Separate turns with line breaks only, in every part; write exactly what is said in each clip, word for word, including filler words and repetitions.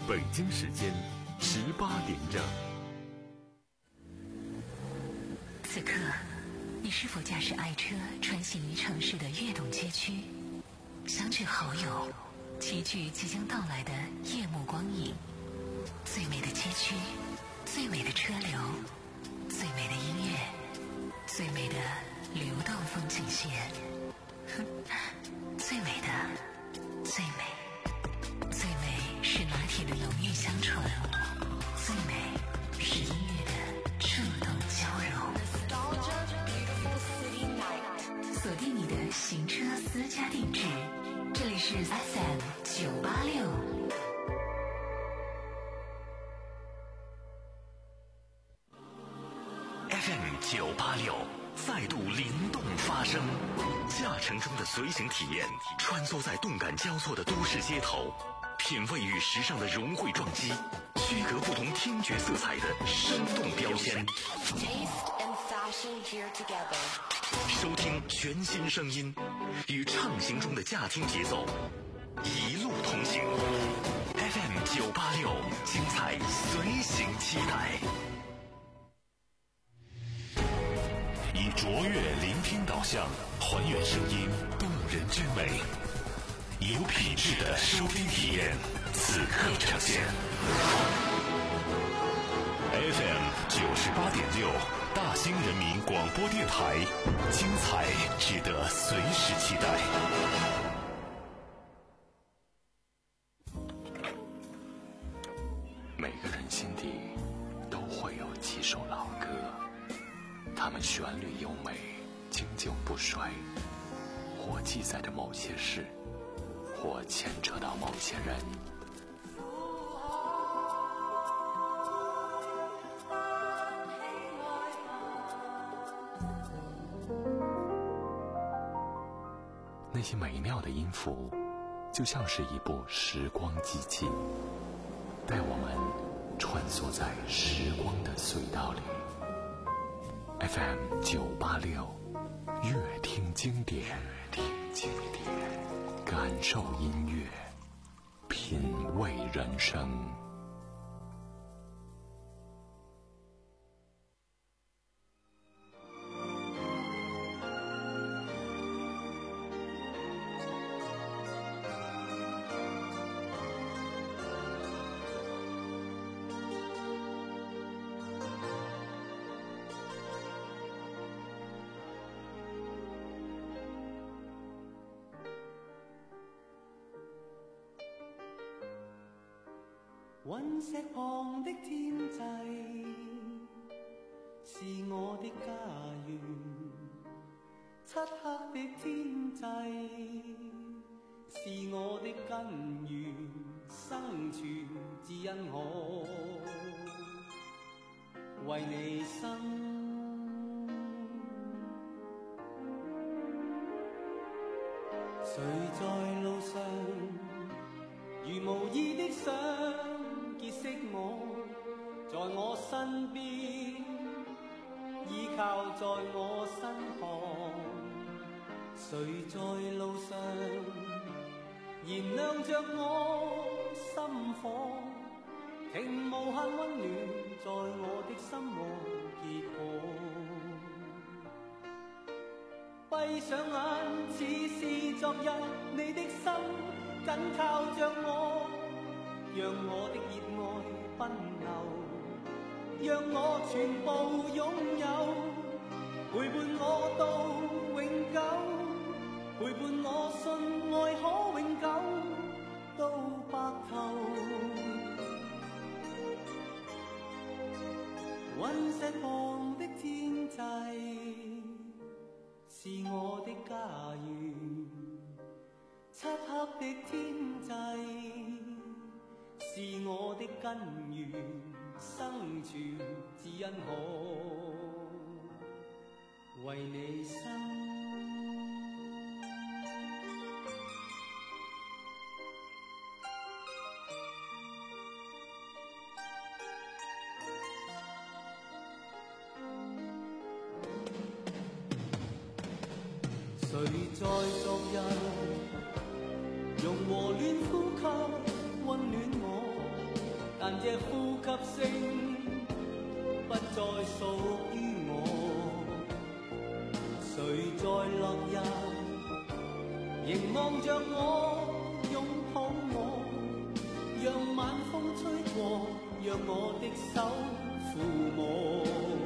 北京时间十八点整。
此刻，你是否驾驶爱车穿行于城市的跃动街区，相聚好友，齐聚即将到来的夜幕光影？最美的街区，最美的车流，最美的音乐，最美的流动风景线。最美的，最美，最美是拿铁的浓郁香醇，最美是音乐的触动交融。锁定你的行车私家定制，这里是 S M 九八六。
F M 九八六再度灵动发声，驾乘中的随行体验，穿梭在动感交错的都市街头，品味与时尚的融汇撞击，区隔不同听觉色彩的生动标签。收听全新声音，与畅行中的驾听节奏，一路同行。F M 九八六，精彩随行期待。以卓越聆听导向，还原声音动人之美，有品质的收听体验，此刻呈现。F M 九十八点六，大兴人民广播电台，精彩值得随时期待。每个人心底都会有几首老歌，它们旋律优美，经久不衰，或记载着某些事，或牵扯到某些人。那些美妙的音符，就像是一部时光机器，带我们穿梭在时光的隧道里。F M 九八六，乐听经典，乐听经典，感受音乐，品味人生。
雲石旁的天際是我的家園，漆黑的天際是我的根源，生存只因我為你生。誰在路上如無意的想結識我，在我身邊，依靠在我身旁。誰在路上燃亮着我心火，停無限溫暖在我的心窩結果。閉上眼似是昨日，你的心緊靠着我，讓我的熱愛奔流，讓我全部擁有，陪伴我到永久，陪伴我信愛可永久到白頭。雲石旁的天際是我的家園，漆黑的天際是我的根源，生存只因可為你生。誰在昨日用和暖呼吸溫暖我， 这呼吸声不再属于我。谁在落日凝望着我，拥抱我，让晚风吹过，让我的手抚摸。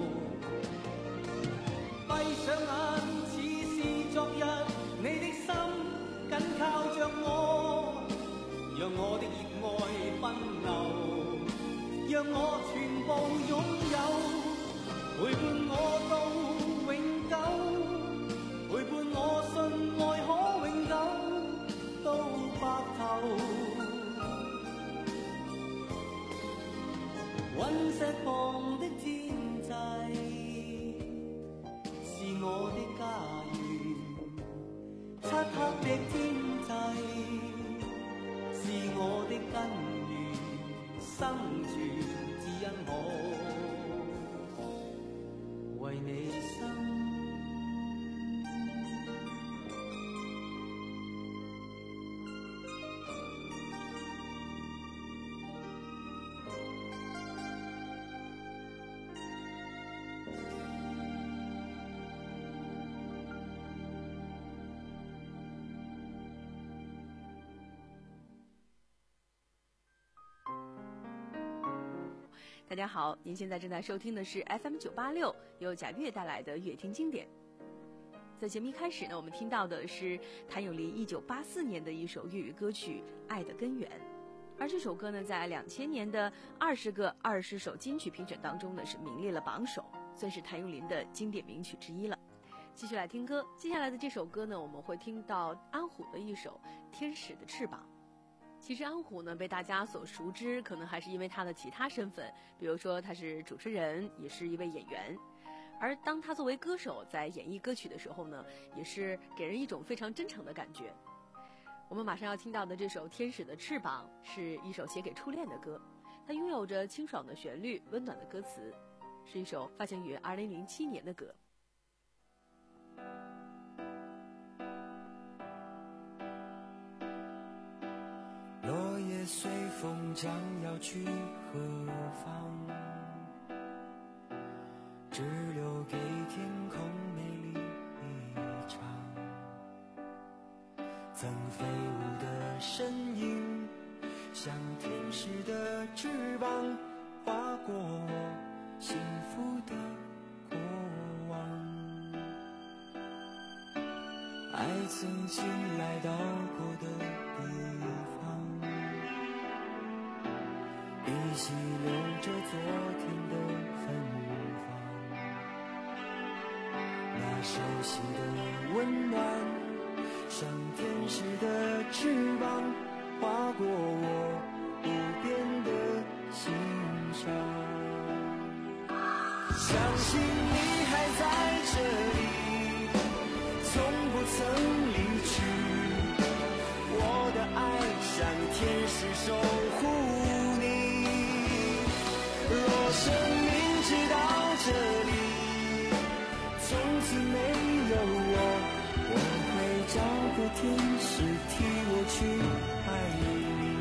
闭上眼似是昨日，你的心紧靠着我，让我的热爱奔流，让我全部拥有，陪伴我到永久，陪伴我信爱可永久到白頭。隕石旁的天際是我的家園，漆黑的天際是我的根源，生存只因我為你生。
大家好，您现在正在收听的是 F M 九八六，由贾悦带来的乐听经典。在节目一开始呢，我们听到的是谭咏麟一九八四年的一首粤语歌曲《爱的根源》，而这首歌呢，在两千年的二十个二十首金曲评选当中呢，是名列了榜首，算是谭咏麟的经典名曲之一了。继续来听歌，接下来的这首歌呢，我们会听到安虎的一首《天使的翅膀》。其实安虎呢被大家所熟知，可能还是因为他的其他身份，比如说他是主持人，也是一位演员。而当他作为歌手在演绎歌曲的时候呢，也是给人一种非常真诚的感觉。我们马上要听到的这首《天使的翅膀》是一首写给初恋的歌，它拥有着清爽的旋律、温暖的歌词，是一首发行于二零零七年的歌。
落叶随风将要去何方，只留给天空美丽一场。曾飞舞的身影像天使的翅膀，划过我幸福的过往。爱曾经来到过的地方，依稀留着昨天的芬芳，那熟悉的温暖像天使的翅膀，划过我无边的心上。相信你还在这里，从不曾离去，我的爱像天使守护你。若生命直到这里，从此没有我，我会找个天使替我去爱你。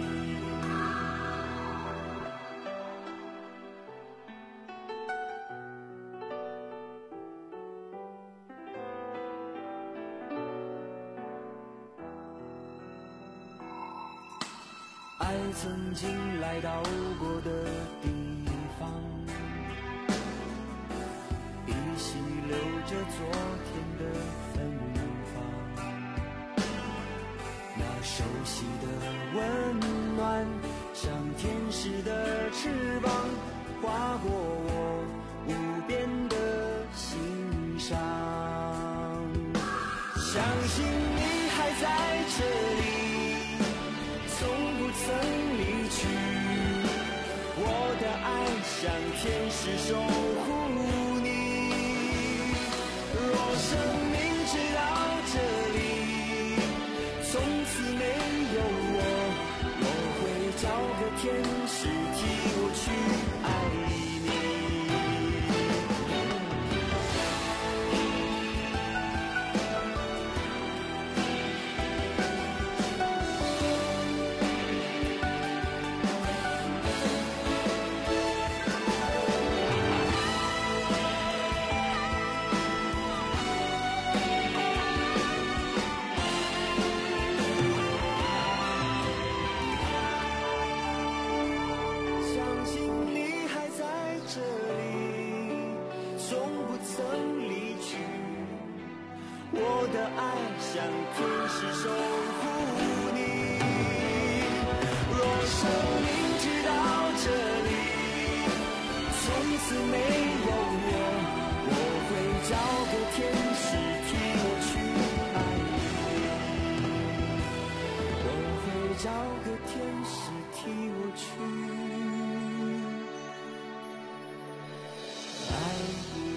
爱曾经来到过的地方，依稀留着昨天的芬芳，那熟悉的温暖像天使的翅膀，划过我无边的心上。相信你还在这里，从不曾离去，我的爱像天使守护你。若生命直到这里，从此没有我，我会找个天使替我去爱你。 的爱像天使守护你。若生命直到这里，从此没有我，我会找个天使替我去爱你，我会找个天使替我去爱你。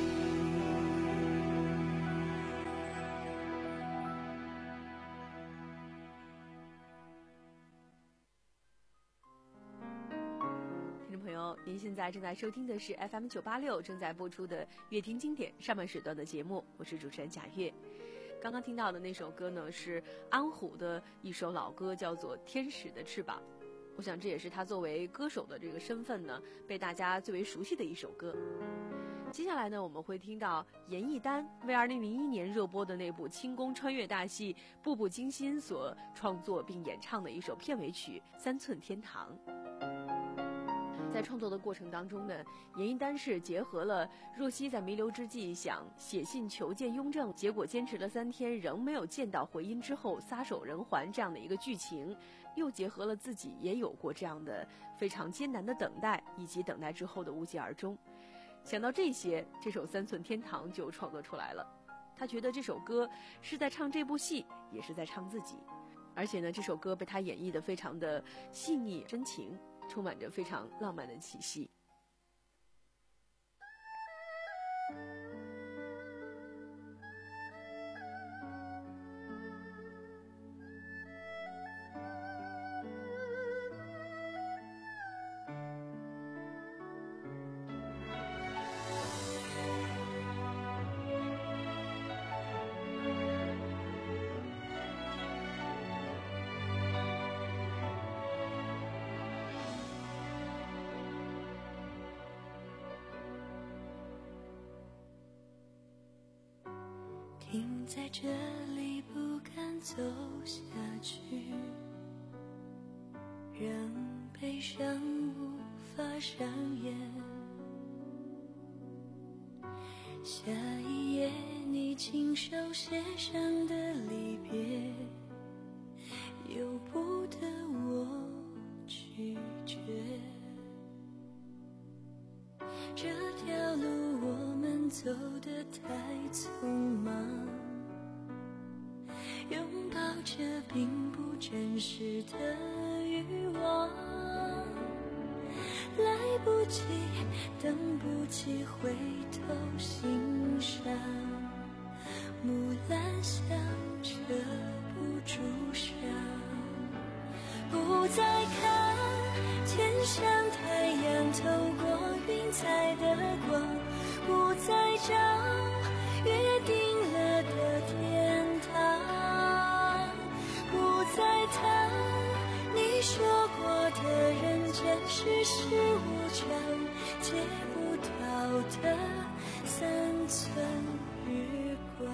听众朋友，您现在正在收听的是 F M 九八六正在播出的乐听经典上半时段的节目，我是主持人贾月。刚刚听到的那首歌呢，是安虎的一首老歌，叫做《天使的翅膀》。我想这也是他作为歌手的这个身份呢，被大家最为熟悉的一首歌。接下来呢，我们会听到严艺丹为二零零一年热播的那部清宫穿越大戏《步步惊心》所创作并演唱的一首片尾曲《三寸天堂》。在创作的过程当中呢，严艺丹是结合了若曦在弥留之际想写信求见雍正，结果坚持了三天仍没有见到回音之后撒手人寰这样的一个剧情，又结合了自己也有过这样的非常艰难的等待，以及等待之后的无疾而终。想到这些，这首《三寸天堂》就创作出来了。他觉得这首歌是在唱这部戏，也是在唱自己，而且呢，这首歌被他演绎得非常的细腻真情，充满着非常浪漫的气息。
停在这里不敢走下去，让悲伤无法上演。下一页你亲手写上的离别，由不得我拒绝。这条路我们走得太匆忙，拥抱着并不真实的欲望，来不及等不及回头欣赏，木兰香遮不住伤，不再看天上太阳透过云彩的光，不再找约定了的天堂，不再谈你说过的人间世事无常，借不到的三寸日光。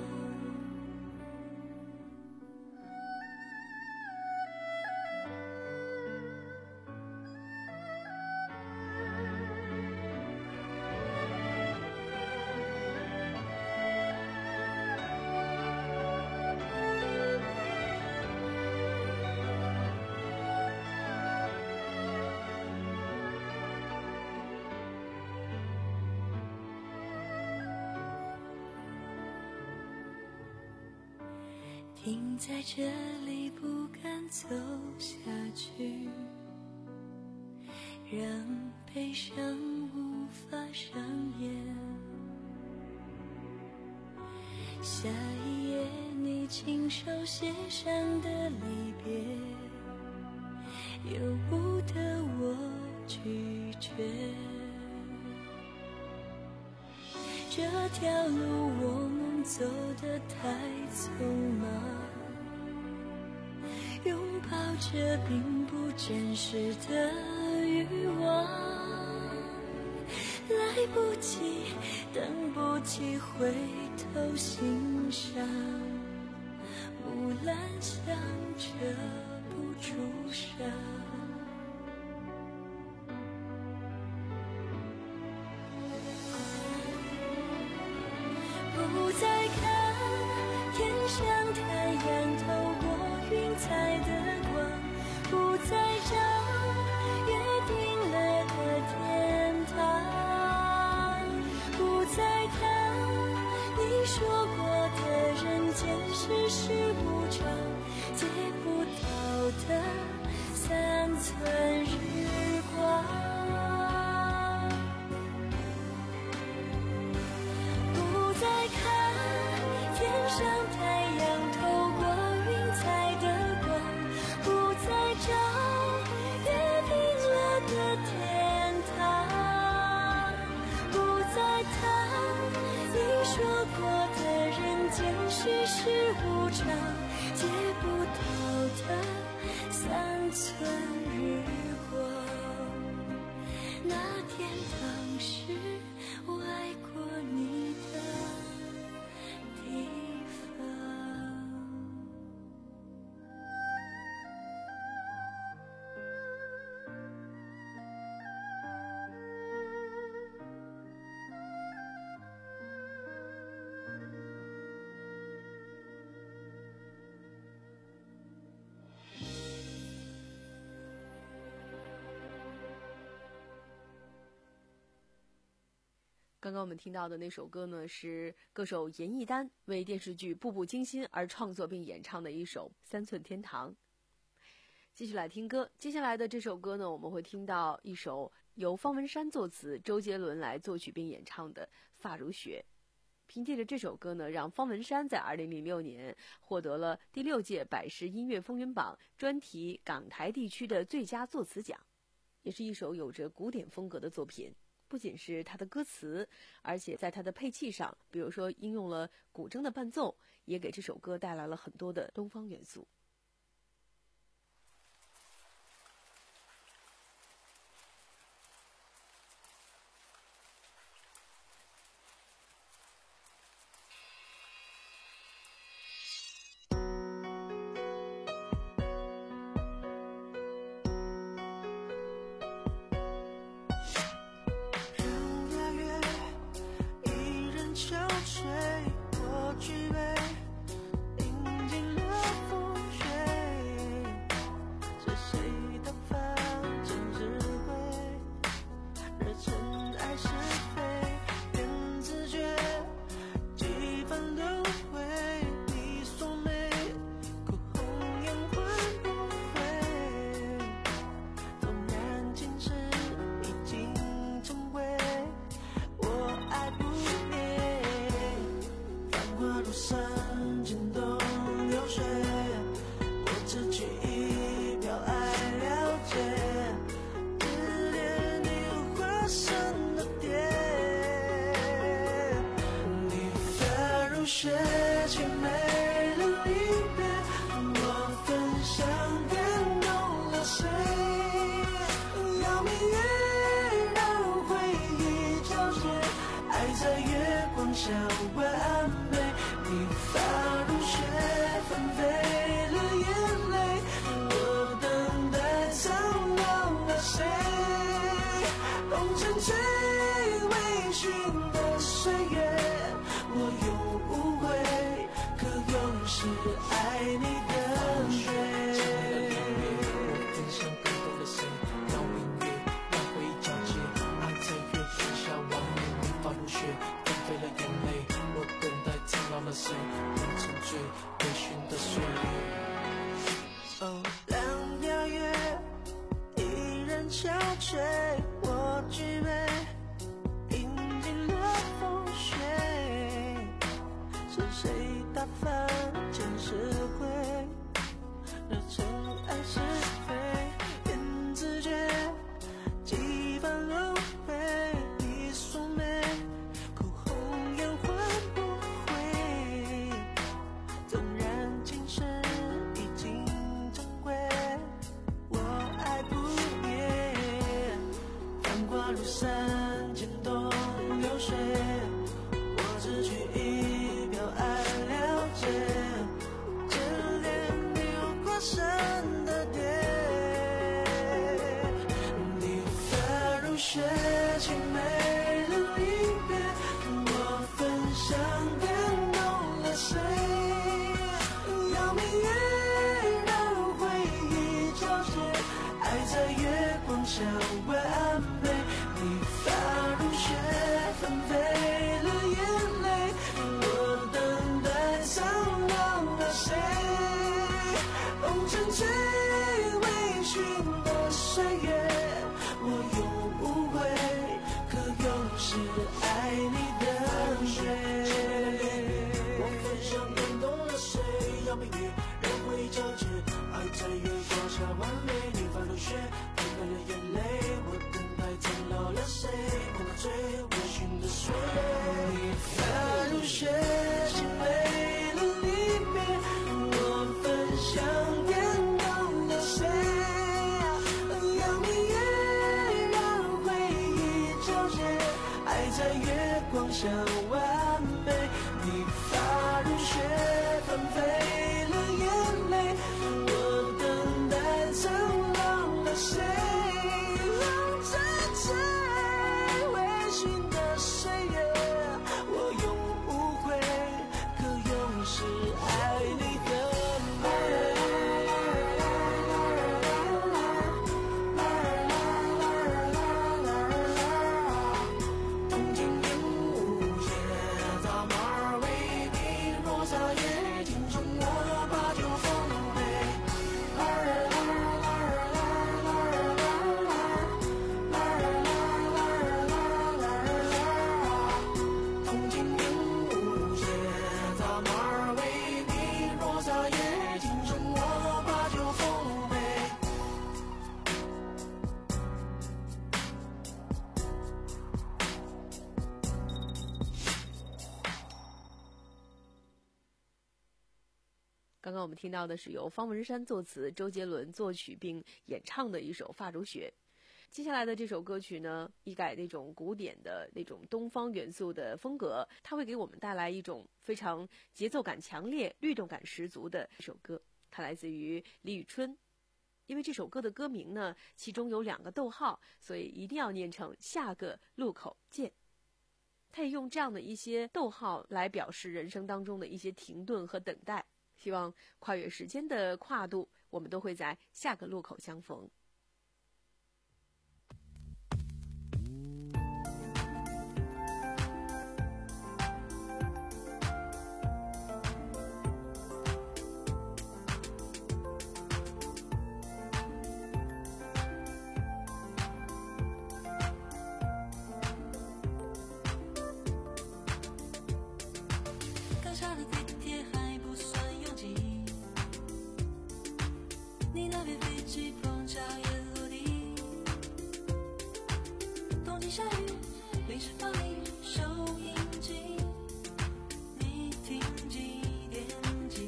停在这里不敢走下去，让悲伤无法上演。下一页你亲手写上的离别，由不得我拒绝。这条路我们走得太匆忙，拥抱着并不真实的欲望，来不及等不及回头欣赏，木兰香遮不住伤，不再看天云彩的光，不再找约定了的天堂，不再谈你说过的人间世事无常，借不到的三寸日光。不再看天上太阳透过云彩的光，不再找约定了的天堂，不再谈你说过的人间世事无常，借不到的三寸日光。那天当时我爱过你的地方。
刚刚我们听到的那首歌呢，是歌手严艺丹为电视剧《步步惊心》而创作并演唱的一首《三寸天堂》。继续来听歌，接下来的这首歌呢，我们会听到一首由方文山作词、周杰伦来作曲并演唱的《发如雪》。凭借着这首歌呢，让方文山在二零零六年获得了第六届百世音乐风云榜专题港台地区的最佳作词奖，也是一首有着古典风格的作品。不仅是它的歌词，而且在它的配器上，比如说应用了古筝的伴奏，也给这首歌带来了很多的东方元素。
路上爱在月光下完美，你发如雪，纷飞了眼泪，我等待苍老了谁？红尘最微醺的岁月，我永无悔，可又是爱你的美。我分享感动了谁？要命运让回交织，爱在月光下完美，你发如雪，纷飞了眼泪，我等待苍老了谁？梦到最微醺的岁月，你发如雪，心没了离别，我分享感动了谁？让明月让回忆交织，爱在月光下完美，你发如雪，纷飞了眼泪，我等待苍老了谁？红尘最微醺的岁月，我永无悔，可又是爱你的东京烟雾夜，大马儿为你落下夜，今生我把酒奉陪。东京烟雾夜，大马儿为你落下夜，今生我把酒奉陪。
刚刚我们听到的是由方文山作词、周杰伦作曲并演唱的一首《发如雪》。接下来的这首歌曲呢，一改那种古典的那种东方元素的风格，它会给我们带来一种非常节奏感强烈、律动感十足的一首歌。它来自于李宇春。因为这首歌的歌名呢，其中有两个逗号，所以一定要念成下个路口见。它也用这样的一些逗号来表示人生当中的一些停顿和等待。希望跨越时间的跨度，我们都会在下个路口相逢。
刚下的地铁还不算拥挤，你那边飞机碰巧也落地。东京下雨，临时放你收音机，你听几点几？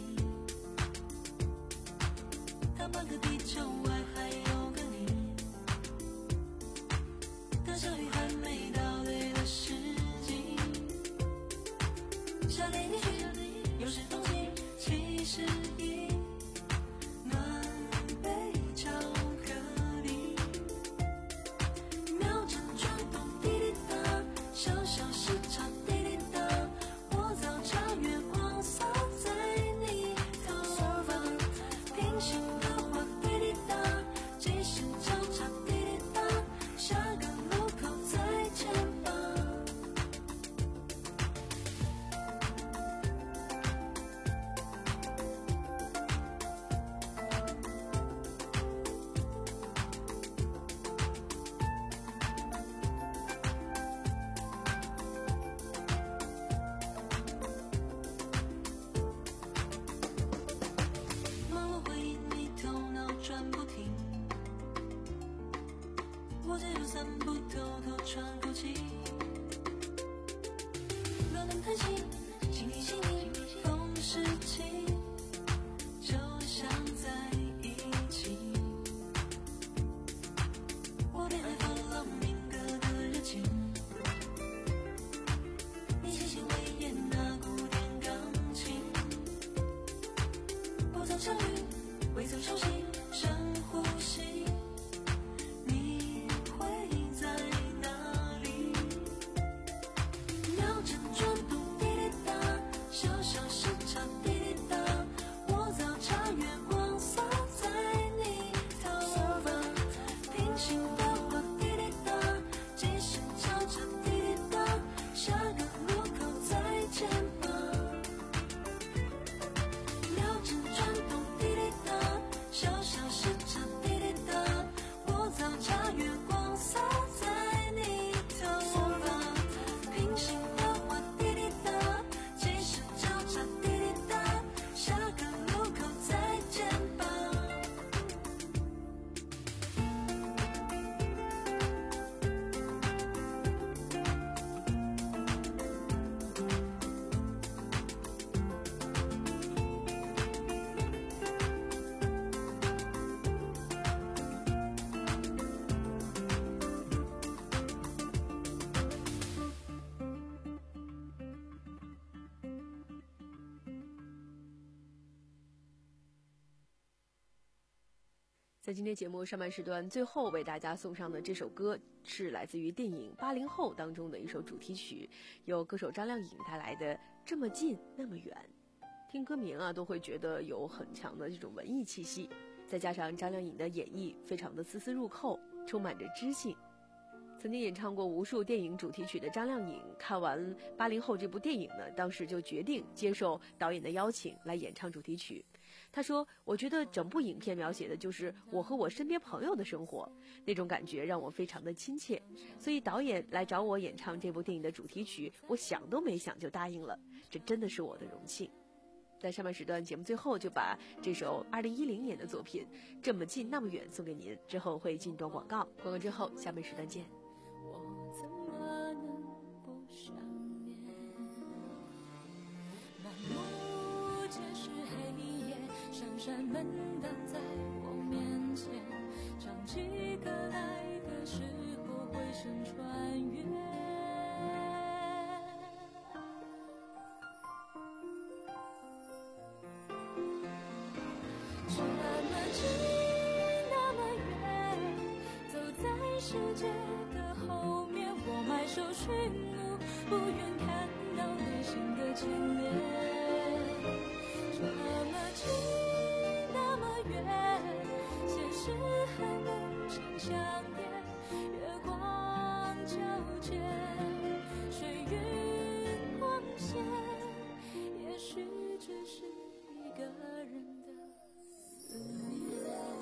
当半个地球外还有个你，等小雨还没到对的时机。夏天也许有时风景七十一，暖杯巧克力，秒针转动滴滴答，小小时差滴滴答，我早茶月光洒在你头发，平行的话滴滴答，即时交叉滴滴答，下个路口再见吧。忙碌回忆你头脑转不停，我只有散步偷偷喘口气，乱弹弹琴，轻听细腻同时期，就像在一起。我偏爱放浪民歌的热情，你细心微演那古典钢琴，不曾相遇，未曾熟悉，深呼吸，你会在哪里？秒针转动滴滴答，小小时差滴滴答，
在今天节目上半时段最后为大家送上的这首歌是来自于电影《八零后》当中的一首主题曲，由歌手张靓颖带来的《这么近那么远》。听歌名啊都会觉得有很强的这种文艺气息，再加上张靓颖的演绎非常的丝丝入扣，充满着知性。曾经演唱过无数电影主题曲的张靓颖，看完《八零后》这部电影呢，当时就决定接受导演的邀请来演唱主题曲。他说，我觉得整部影片描写的就是我和我身边朋友的生活，那种感觉让我非常的亲切，所以导演来找我演唱这部电影的主题曲，我想都没想就答应了，这真的是我的荣幸。在上半时段节目最后就把这首二零一零年的作品《这么近那么远》送给您，之后会进段广告，广告之后下半时段见。
我怎么能不想念？满目皆是黑夜，闪闪门挡在我面前，唱起歌来的时候回声穿越。这么近那么远，走在世界的后面，我埋首寻路，不愿看到内心的牵连。这么近那么远，现实和梦境相连，月光皎洁，水云光线，也许只是一个人的思念。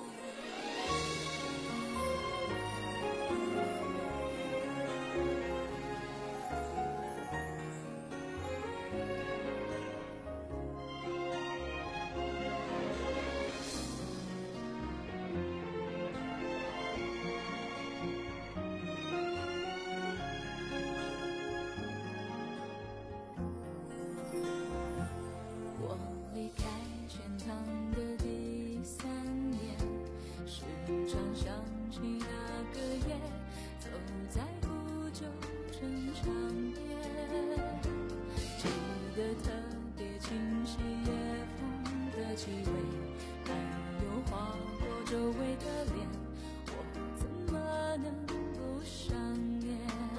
我离开天堂的第三年，时常想起那个夜，走在古旧城墙边，记得特别清晰夜风的气味，还有划过周围的脸，我怎么能不想念？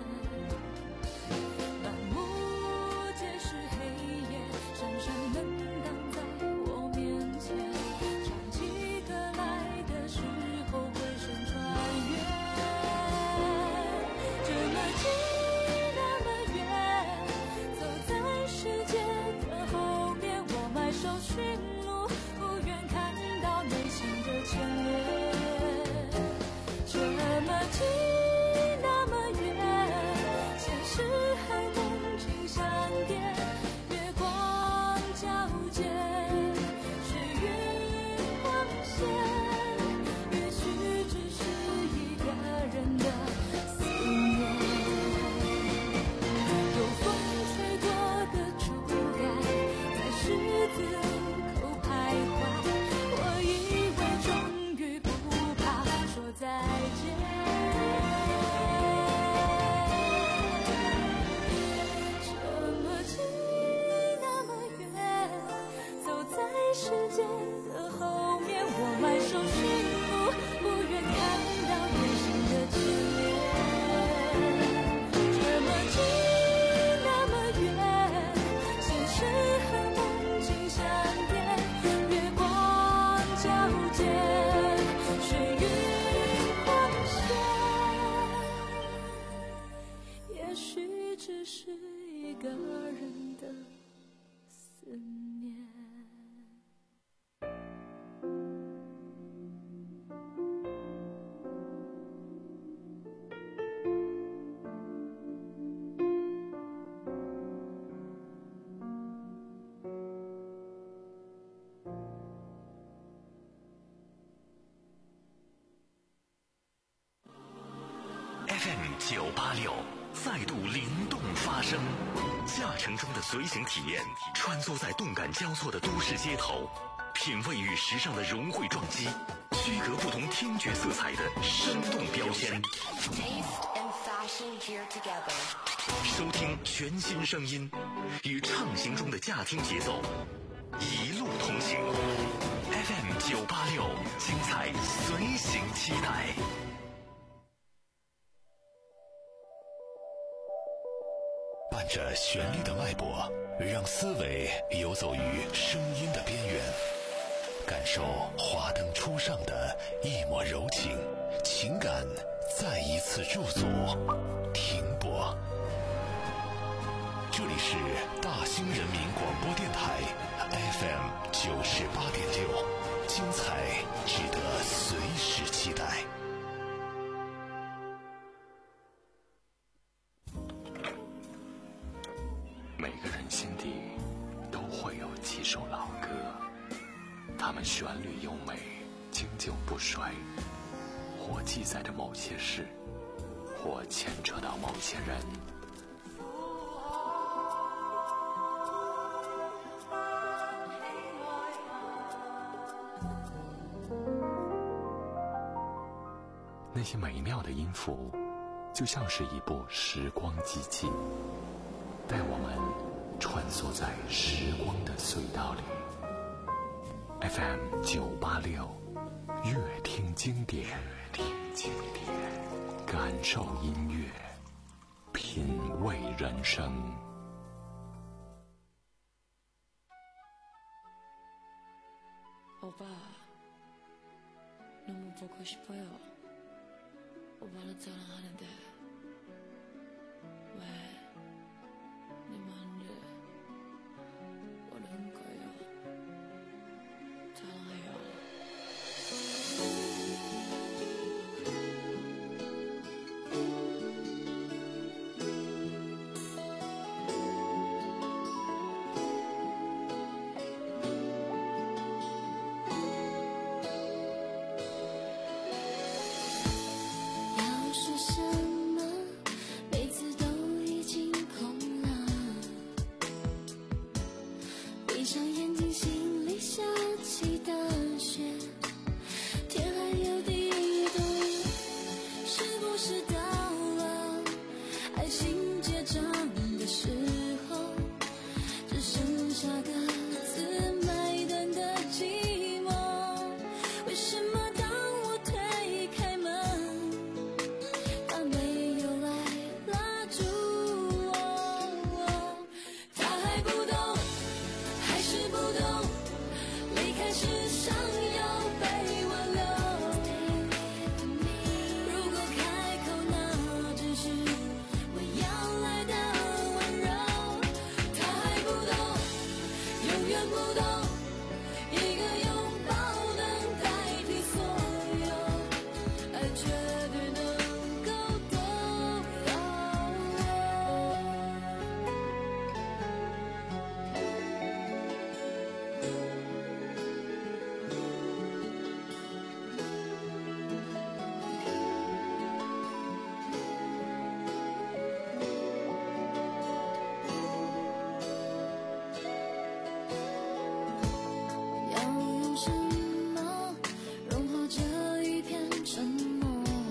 满目皆是黑夜，闪闪门挡在我面前，唱起歌来的时候回声穿越。这么近那么远，走在世界的后面，我埋首寻路，不愿看到内心的牵连。这么近那么远，现实和梦境相叠，月光皎洁，水云光线，也许只是一个人的思念。有风吹过的触感，在十字路口徘徊，我以为终于不怕说再见。这么近那么远，走在世界的后面，我埋首寻路，不愿看到内心的牵连。这么近那么远，现实和梦境相叠，月光皎洁，水云光线，也许只是一个人的思念。
F M 九八六再度灵动发声，驾乘中的随行体验，穿梭在动感交错的都市街头，品味与时尚的融汇撞击，区隔不同听觉色彩的生动标签。收听全新声音，与畅行中的驾听节奏， 一路同行。F M 九八六，精彩随行期待。伴着旋律的脉搏，让思维游走于声音的边缘，感受华灯初上的一抹柔情，情感再一次驻足停泊。这里是大兴人民广播电台 F M 九十八点六，精彩值得随时期待。每个人心底都会有几首老歌，它们旋律优美，经久不衰，或记载着某些事，或牵扯到某些人。那些美妙的音符，就像是一部时光机器，带我们穿梭在时光的隧道里。F M 九八六，乐听经典，乐听经典，感受音乐，品味人生。
오빠, 너무 보고 싶어요. 오빠를 사랑하는데 왜 내 마음을 모르는 거예요? 사랑해요.要用什么融化这一片沉默？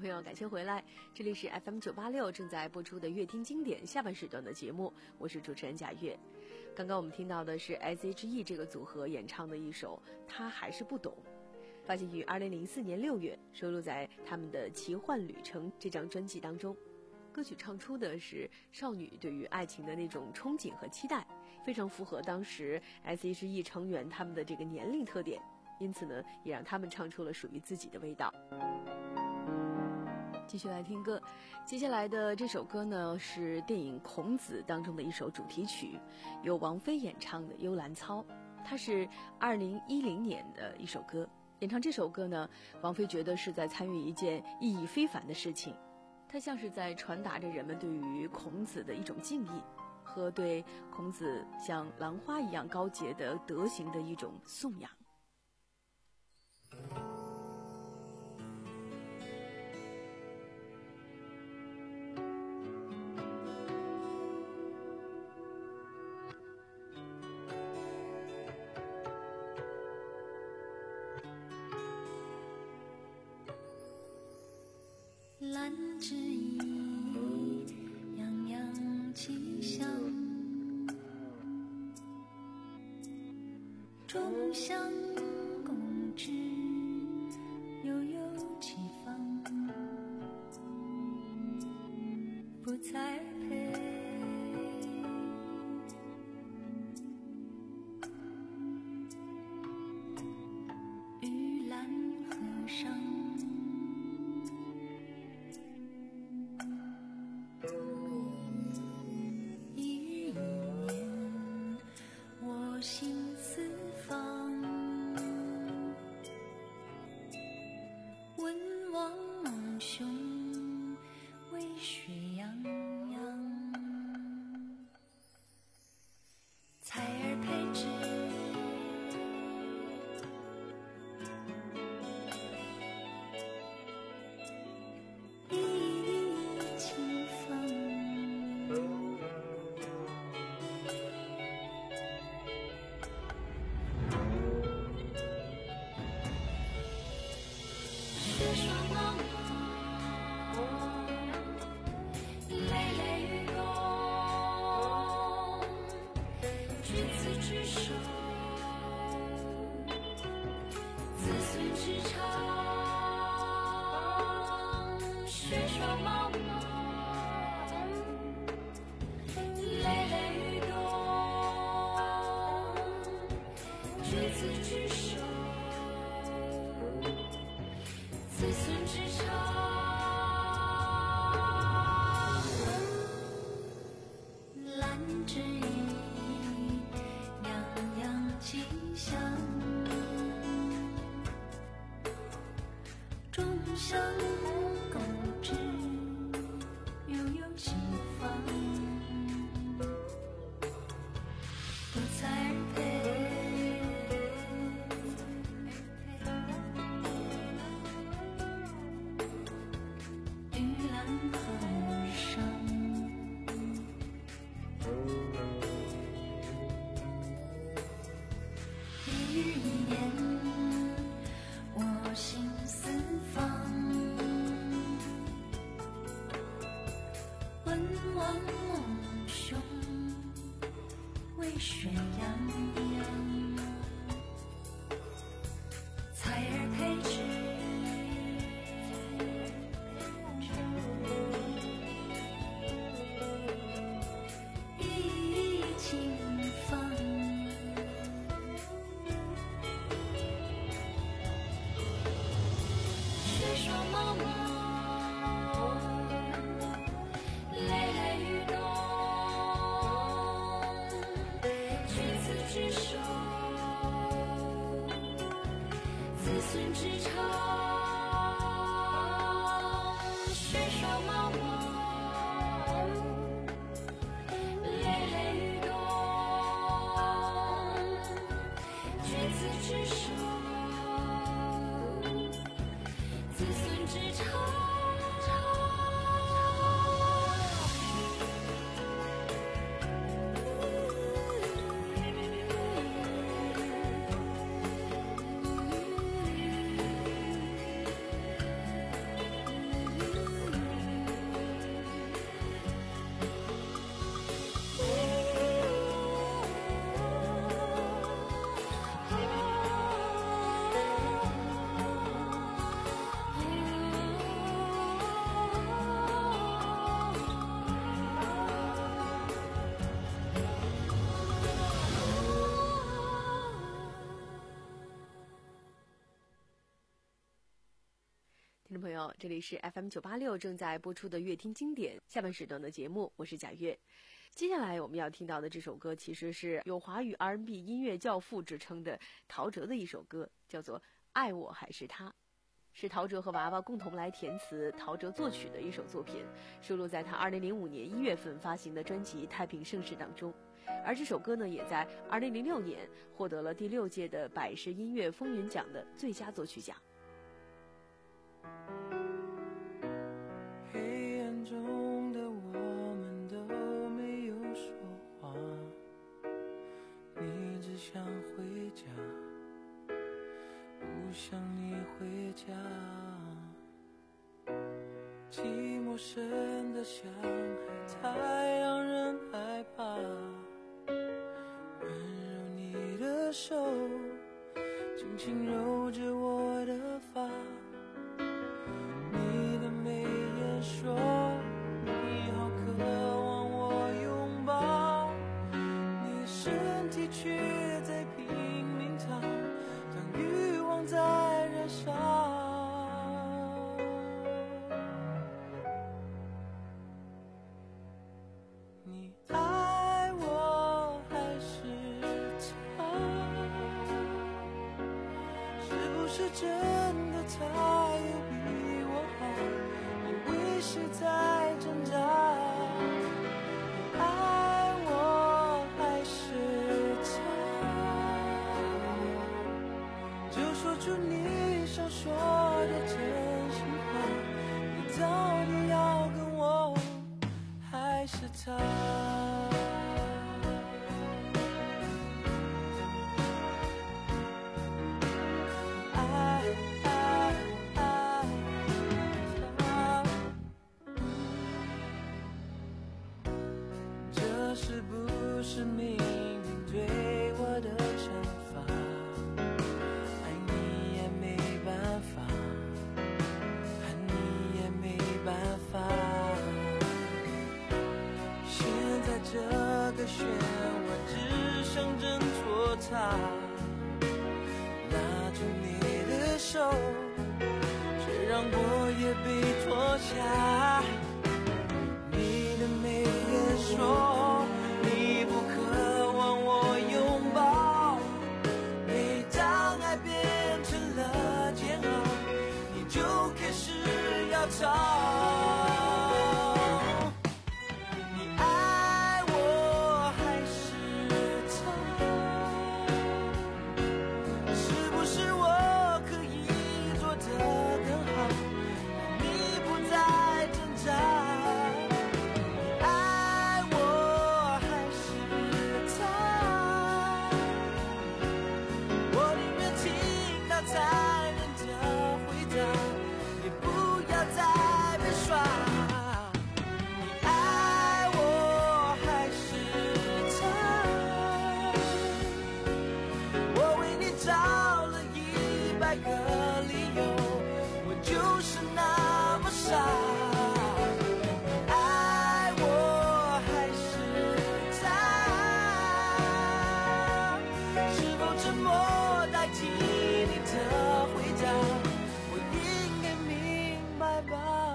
朋友，感谢回来，这里是 F M 九八六正在播出的乐听经典下半时段的节目，我是主持人贾月。刚刚我们听到的是 S H E 这个组合演唱的一首《他还是不懂》，发行于二零零四年六月，收录在他们的《奇幻旅程》这张专辑当中。歌曲唱出的是少女对于爱情的那种憧憬和期待，非常符合当时 S H E 成员他们的这个年龄特点，因此呢，也让他们唱出了属于自己的味道。继续来听歌，接下来的这首歌呢是电影《孔子》当中的一首主题曲，由王菲演唱的《幽兰操》，它是二零一零年的一首歌。演唱这首歌呢，王菲觉得是在参与一件意义非凡的事情，它像是在传达着人们对于孔子的一种敬意，和对孔子像兰花一样高洁的德行的一种颂扬。
兰之意，洋洋气象，众香共知，悠悠其方，不再配。玉兰河上，
听众朋友，这里是 F M 九八六正在播出的乐听经典下半时段的节目，我是贾月。接下来我们要听到的这首歌，其实是有华语 R and B 音乐教父之称的陶喆的一首歌，叫做《爱我还是他》，是陶喆和娃娃共同来填词，陶喆作曲的一首作品，收录在他二零零五年一月份发行的专辑《太平盛世》当中。而这首歌呢，也在二零零六年获得了第六届的百世音乐风云奖的最佳作曲奖。
黑暗中的我们都没有说话，你只想回家，不想你回家，寂寞深得像海，太让人害怕，温柔你的手轻轻揉着我的发，你的眉眼说你好渴望我拥抱，你身体却在拼命逃，当欲望在燃烧，你爱我还是他？是不是真的他有比我好？你为谁在挣扎？你爱我还是他？就说出你想说的真心话，你到底要跟我还是他？爱爱爱他，这是不是命运对我的惩罚？爱你也没办法，恨你也没办法，现在这个漩涡只剩挣脱它，拉住你的手，却让我也被拖下，你的眉眼说你不渴望我拥抱，每当爱变成了煎熬，你就开始要吵，你爱我还是他？是不是我可以做得更好，让你不再挣扎？你爱我还是他？我宁愿听到残忍的回答，也不要再被耍。你爱我还是他？我为你找了一百个理由，我就是那么傻。你爱我还是他？是否沉默代替你的回答？我应该明白吧。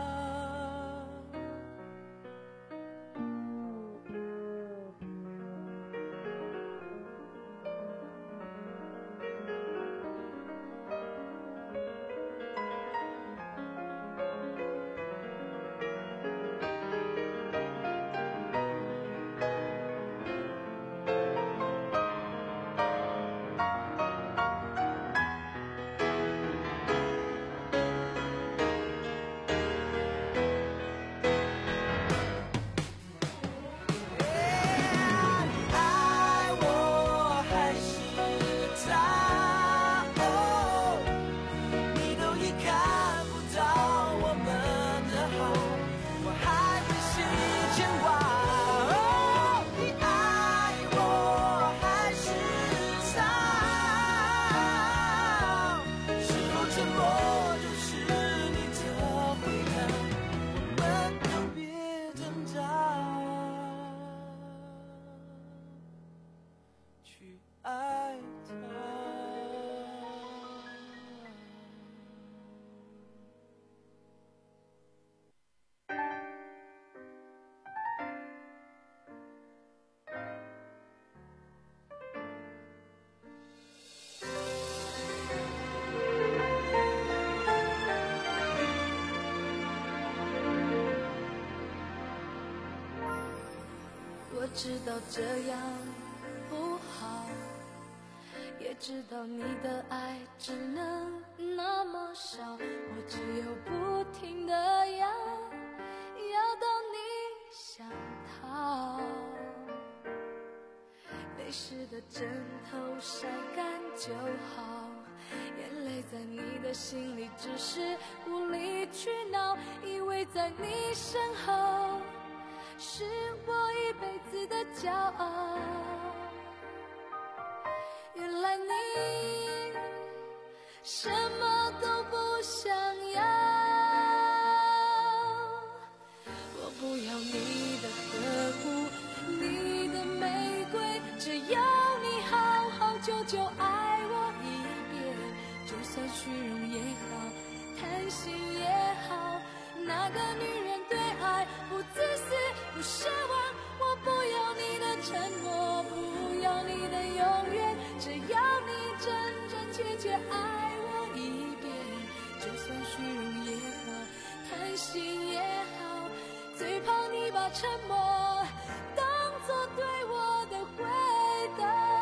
知道这样不好，也知道你的爱只能那么少，我只有不停地要，要到你想逃。泪湿的枕头晒干就好，眼泪在你的心里只是无理取闹，以为在你身后是我一辈子的骄傲。原来你什么都不想要，我不要你的呵护，你的玫瑰，只要你好好久久爱我一遍，就算虚荣也好，贪心也好，那个女人对爱不自私不奢望，我不要你的承诺，不要你的永远，只要你真真切切爱我一遍，就算虚荣也好，贪心也好，最怕你把沉默当作对我的回答。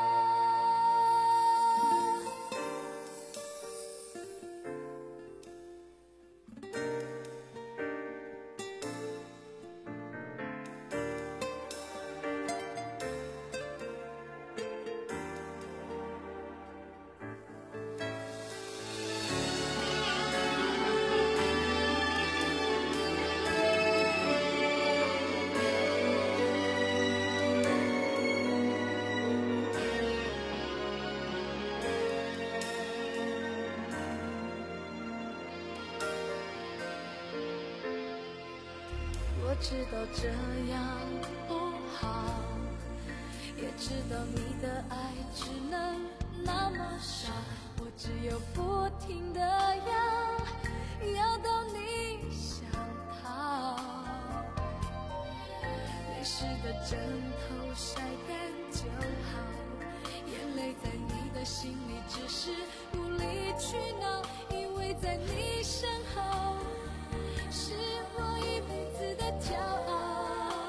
我知道这样不好，也知道你的爱只能那么少，我只有不停地要，要到你想逃。泪湿的枕头晒干就好，眼泪在你的心里只是无理取闹，因为在你身后是我一辈子的骄傲。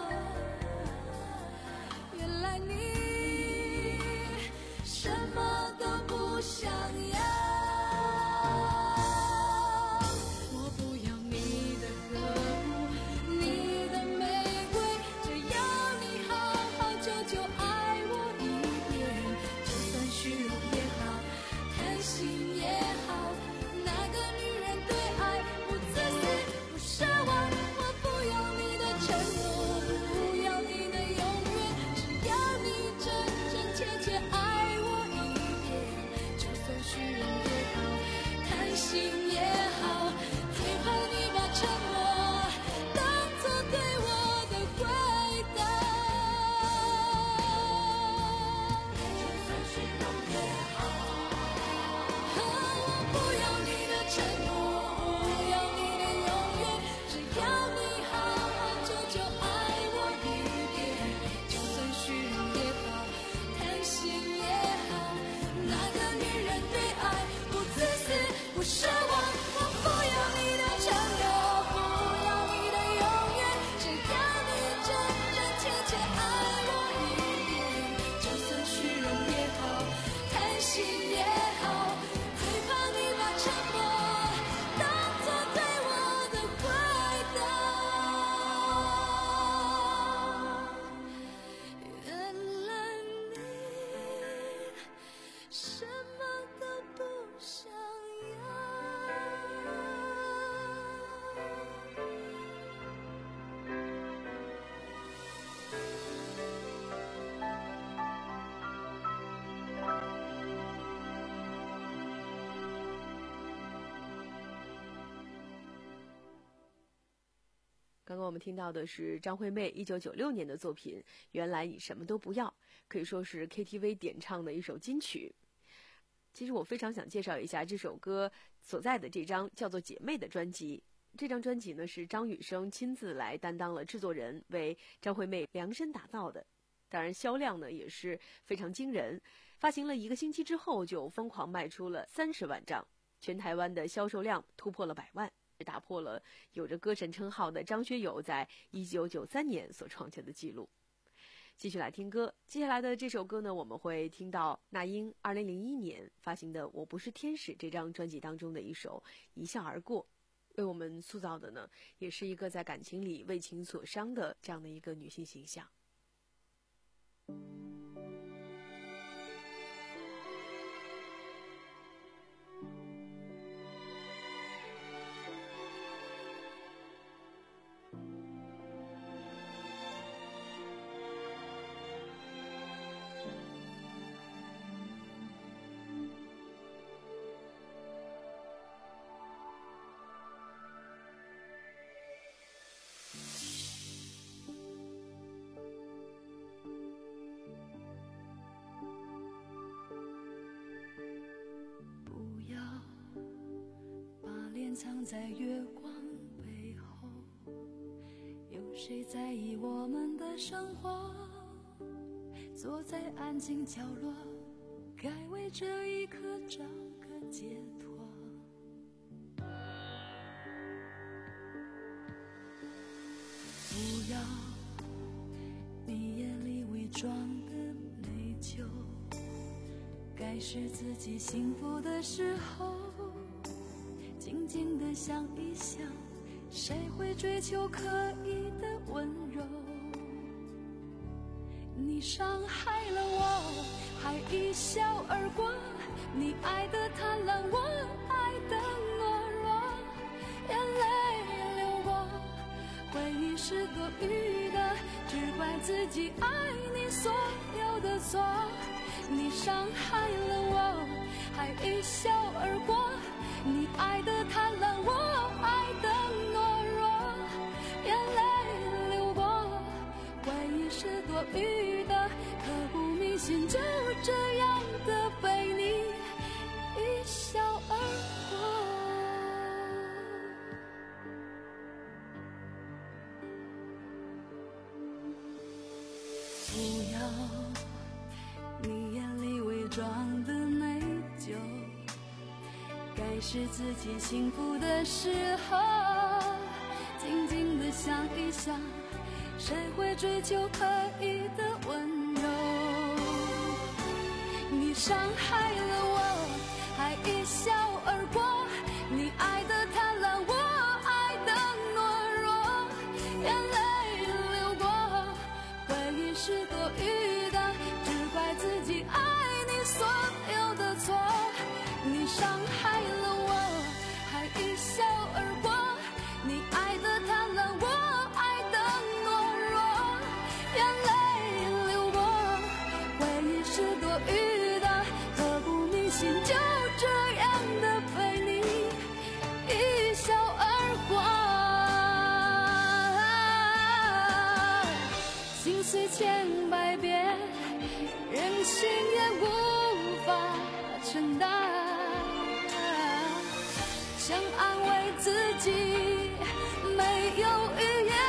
原来你什么都不想要，我不要你的呵护，你的玫瑰，只要你好好久久爱我一遍，就算虚荣也好，贪心也好，那个女人对爱不自私不奢望，我不要你的承诺，不要你的永远，只要你真真切切爱我一遍，就算虚荣也好，贪心也好，最怕你把沉默当作对我的回答。就算虚荣也好，我不要你的承诺，不要你的永远，只要你好好久久爱我一遍，就算虚荣也好，贪心也好，那个女人对爱不自私不奢望，我不要你的承诺，不要你的永远，只要你真真切切爱我一遍，就算虚荣也好，贪心也好，最怕你把沉默当作对我的回答。原来你什么都不想要。
刚刚我们听到的是张惠妹一九九六年的作品《原来你什么都不要》，可以说是 K T V 点唱的一首金曲。其实我非常想介绍一下这首歌所在的这张叫做《姐妹》的专辑。这张专辑呢是张雨生亲自来担当了制作人，为张惠妹量身打造的。当然销量呢也是非常惊人，发行了一个星期之后就疯狂卖出了三十万张，全台湾的销售量突破了百万，打破了有着歌神称号的张学友在一九九三年所创下的记录。 继续来听歌。接下来的这首歌呢，我们会听到那英二零零一年发行的《我不是天使》这张专辑当中的一首《一笑而过》，为我们塑造的呢，也是一个在感情里为情所伤的这样的一个女性形象。
藏在月光背后，有谁在意我们的生活？坐在安静角落，该为这一刻找个解脱。不要你眼里伪装的内疚，该是自己幸福的时候，静静地想一想，谁会追求可以的温柔？你伤害了我，还一笑而过，你爱的贪婪，我爱的懦弱，眼泪流过，回忆是多余的，只怪自己爱你所有的错。你伤害了我，还一笑而过，你爱的贪婪，我爱的懦弱，眼泪流过，回忆是多余的，刻骨铭心，就这样的被你一笑而过。不要你眼里伪装的内疚，该是自己幸福的时候，静静地想一想，谁会追求可以的温柔？你伤害了我，还一笑而过，你爱的贪婪，我爱的懦弱，眼泪流过，回忆是多余的，只怪自己爱你所有的错。你伤害了我，还一笑而过，你爱的贪婪，我爱的懦弱，眼泪流过，回忆是多余的，刻骨铭心，就这样的被你一笑而过。心碎千百遍，人心也无法承担，想安慰自己没有语言。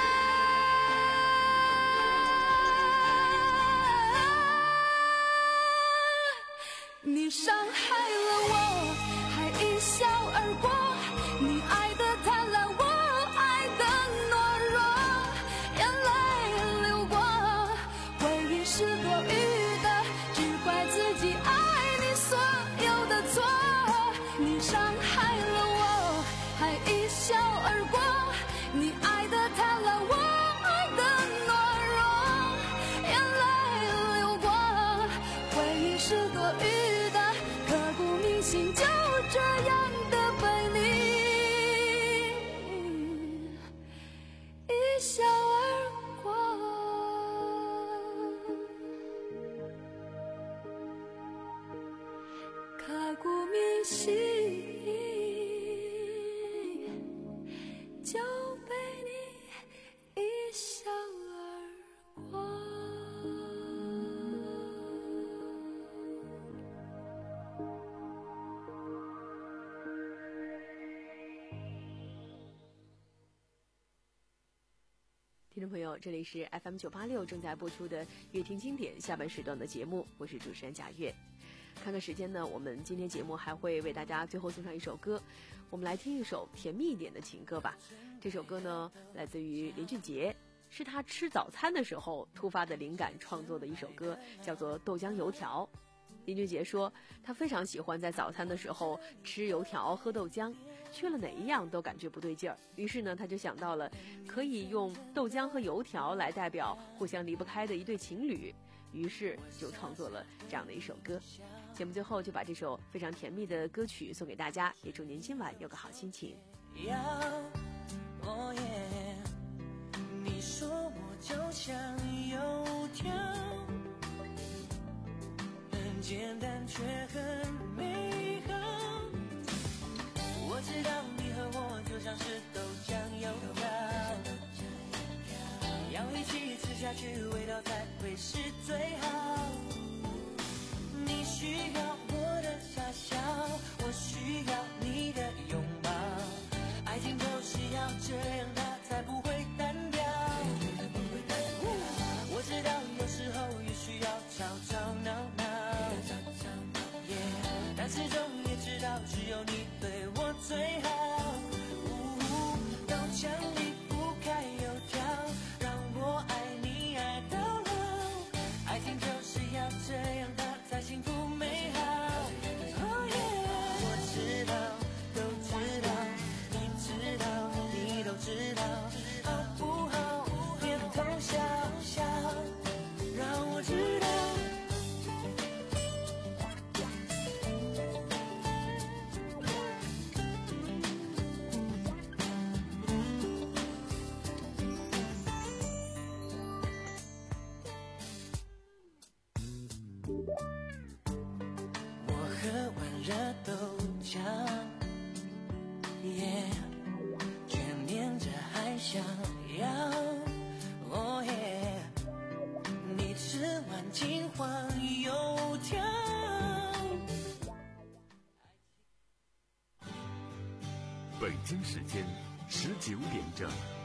你伤害了我，还一笑而过，你爱的贪婪，我爱的懦弱，眼泪流过，回忆是多余的，只怪自己爱你所有的错。你伤害了我，还一笑而过，你爱的贪婪，我爱的懦弱，眼泪流过，回忆是多余的，刻骨铭心，就这样的被你一笑而过。刻骨铭心，就被你一笑而过。
听众朋友，这里是 F M 九八六正在播出的乐听经典下半时段的节目，我是主持人贾月。看看时间呢，我们今天节目还会为大家最后送上一首歌，我们来听一首甜蜜一点的情歌吧。这首歌呢，来自于林俊杰， 是他吃早餐的时候突发的灵感创作的一首歌，叫做《豆浆油条》。林俊杰说，他非常喜欢在早餐的时候吃油条喝豆浆，缺了哪一样都感觉不对劲儿。于是呢，他就想到了可以用豆浆和油条来代表互相离不开的一对情侣，于是就创作了这样的一首歌。节目最后就把这首非常甜蜜的歌曲送给大家，也祝您今晚有个好心情。
要哦耶，你说我就像油条，很简单却很美好。我知道你和我就像是豆浆油条，要一起吃下去，味道才会是最好。你需要我的傻笑，我需要你的拥抱，爱情就是要这样，它才不会单调。我知道有时候也需要吵吵闹闹，但始终也知道只有你对我最好。豆浆离不开油条，让我爱你爱到老，爱情就是要这样，它才幸福美好。Oh yeah， 我知道，都知道，你知道，你都知道，好不好？点头笑笑，让我知道。喝完热豆浆，耶、yeah, 却念着还想要，哦耶！你吃完金黄油条。
北京时间十九点整。